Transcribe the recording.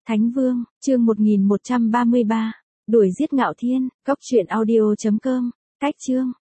Thánh Vương, chương 1133, đuổi giết Ngạo Thiên, góc truyện audio.com, cách chương.